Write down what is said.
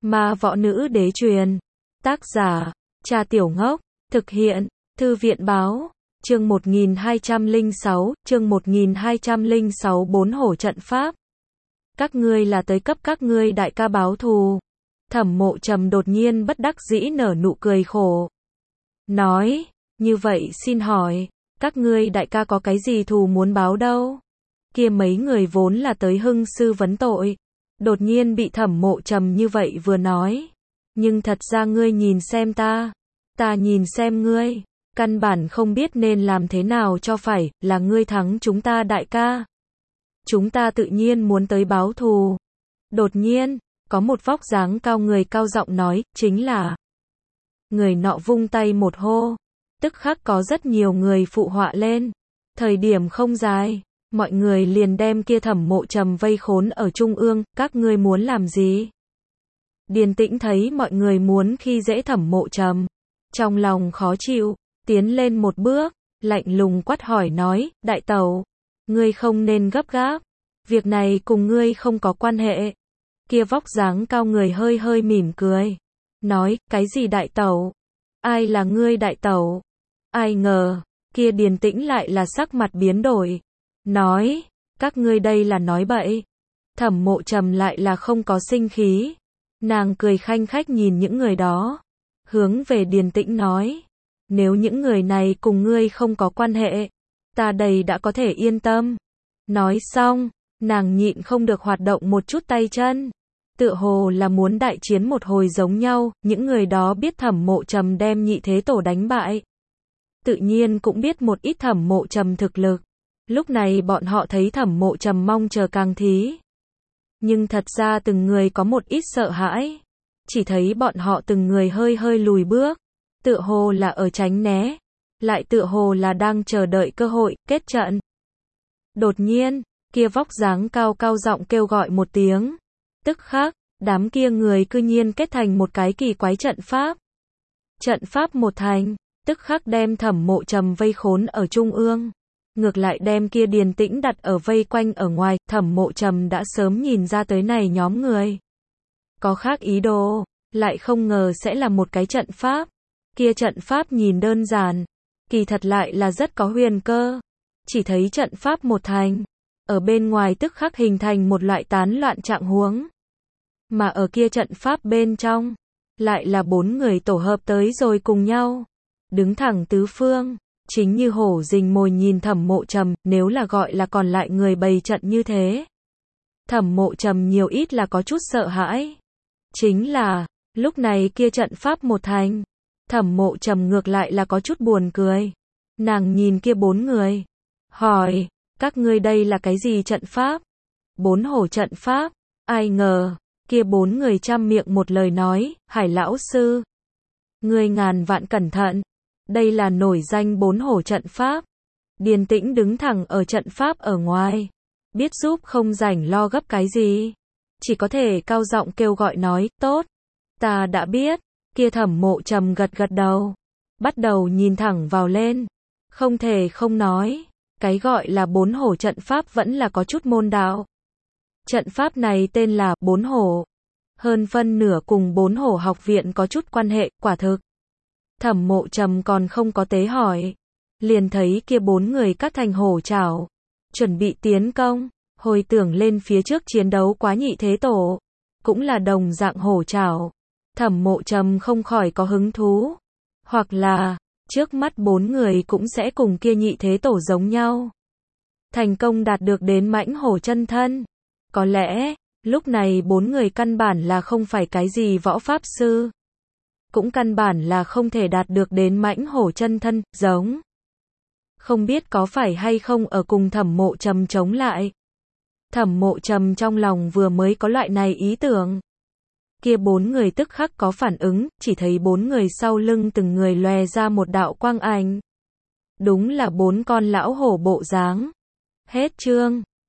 Ma võ nữ đế truyền. Tác giả, Cha Tiểu Ngốc. Thực hiện, Thư viện báo. Chương 1206, chương 1206 bốn hổ trận pháp. Các ngươi là tới cấp các ngươi đại ca báo thù. Thẩm Mộ Trầm đột nhiên bất đắc dĩ nở nụ cười khổ. Nói, như vậy xin hỏi, các ngươi đại ca có cái gì thù muốn báo đâu? Kia mấy người vốn là tới hưng sư vấn tội. Đột nhiên bị Thẩm Mộ Trầm như vậy vừa nói. Nhưng thật ra ngươi nhìn xem ta nhìn xem ngươi, căn bản không biết nên làm thế nào cho phải, là ngươi thắng chúng ta đại ca. Chúng ta tự nhiên muốn tới báo thù. Đột nhiên, có một vóc dáng cao người cao giọng nói, chính là. Người nọ vung tay một hô. Tức khắc có rất nhiều người phụ họa lên. Thời điểm không dài, mọi người liền đem kia Thẩm Mộ Trầm vây khốn ở trung ương, các ngươi muốn làm gì? Điền Tĩnh thấy mọi người muốn khi dễ Thẩm Mộ Trầm. Trong lòng khó chịu, tiến lên một bước, lạnh lùng quát hỏi nói, đại tẩu, ngươi không nên gấp gáp, việc này cùng ngươi không có quan hệ. Kia vóc dáng cao người hơi hơi mỉm cười, nói, cái gì đại tẩu? Ai là ngươi đại tẩu? Ai ngờ, kia Điền Tĩnh lại là sắc mặt biến đổi, nói, các ngươi đây là nói bậy. Thẩm Mộ Trầm lại là không có sinh khí, nàng cười khanh khách nhìn những người đó, hướng về Điền Tĩnh nói, nếu những người này cùng ngươi không có quan hệ, ta đây đã có thể yên tâm. Nói xong, nàng nhịn không được hoạt động một chút tay chân, tựa hồ là muốn đại chiến một hồi giống nhau. Những người đó biết Thẩm Mộ Trầm đem Nhị Thế Tổ đánh bại, tự nhiên cũng biết một ít Thẩm Mộ Trầm thực lực. Lúc này bọn họ thấy Thẩm Mộ Trầm mong chờ càng thí. Nhưng thật ra từng người có một ít sợ hãi. Chỉ thấy bọn họ từng người hơi hơi lùi bước, tựa hồ là ở tránh né, lại tựa hồ là đang chờ đợi cơ hội, kết trận. Đột nhiên, kia vóc dáng cao cao giọng kêu gọi một tiếng. Tức khắc, đám kia người cư nhiên kết thành một cái kỳ quái trận pháp. Trận pháp một thành, tức khắc đem Thẩm Mộ Trầm vây khốn ở trung ương. Ngược lại đem kia Điền Tĩnh đặt ở vây quanh ở ngoài. Thẩm Mộ Trầm đã sớm nhìn ra tới này nhóm người có khác ý đồ, lại không ngờ sẽ là một cái trận pháp. Kia trận pháp nhìn đơn giản, kỳ thật lại là rất có huyền cơ. Chỉ thấy trận pháp một thành, ở bên ngoài tức khắc hình thành một loại tán loạn trạng huống. Mà ở kia trận pháp bên trong, lại là bốn người tổ hợp tới rồi cùng nhau, đứng thẳng tứ phương, chính như hổ rình mồi nhìn Thẩm Mộ Trầm. Nếu là gọi là còn lại người bày trận như thế, Thẩm Mộ Trầm nhiều ít là có chút sợ hãi. Chính là, lúc này kia trận pháp một thành, Thẩm Mộ Trầm ngược lại là có chút buồn cười. Nàng nhìn kia bốn người, hỏi, các ngươi đây là cái gì trận pháp? Bốn hổ trận pháp. Ai ngờ, kia bốn người trăm miệng một lời nói, Hải lão sư, ngươi ngàn vạn cẩn thận, đây là nổi danh bốn hổ trận pháp. Điền Tĩnh đứng thẳng ở trận pháp ở ngoài, biết giúp không rảnh lo gấp cái gì, chỉ có thể cao giọng kêu gọi nói, tốt, ta đã biết. Kia Thẩm Mộ Trầm gật gật đầu, bắt đầu nhìn thẳng vào lên. Không thể không nói, cái gọi là bốn hổ trận pháp vẫn là có chút môn đạo. Trận pháp này tên là bốn hổ, hơn phân nửa cùng bốn hổ học viện có chút quan hệ, quả thực. Thẩm Mộ Trầm còn không có tế hỏi, liền thấy kia bốn người cắt thành hổ chảo, chuẩn bị tiến công. Hồi tưởng lên phía trước chiến đấu quá Nhị Thế Tổ, cũng là đồng dạng hổ chảo, Thẩm Mộ Trầm không khỏi có hứng thú. Hoặc là, trước mắt bốn người cũng sẽ cùng kia Nhị Thế Tổ giống nhau, thành công đạt được đến mãnh hổ chân thân. Có lẽ, lúc này bốn người căn bản là không phải cái gì võ pháp sư, cũng căn bản là không thể đạt được đến mãnh hổ chân thân, giống. Không biết có phải hay không ở cùng Thẩm Mộ Trầm chống lại. Thẩm Mộ Trầm trong lòng vừa mới có loại này ý tưởng, kia bốn người tức khắc có phản ứng, chỉ thấy bốn người sau lưng từng người lòe ra một đạo quang ảnh. Đúng là bốn con lão hổ bộ dáng. Hết chương.